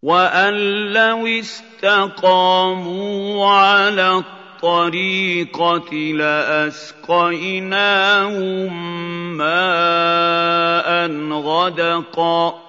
وَأَن لَّوِ اسْتَقَامُوا عَلَى الطَّرِيقَةِ لَأَسْقَيْنَاهُم مَّاءً غَدَقًا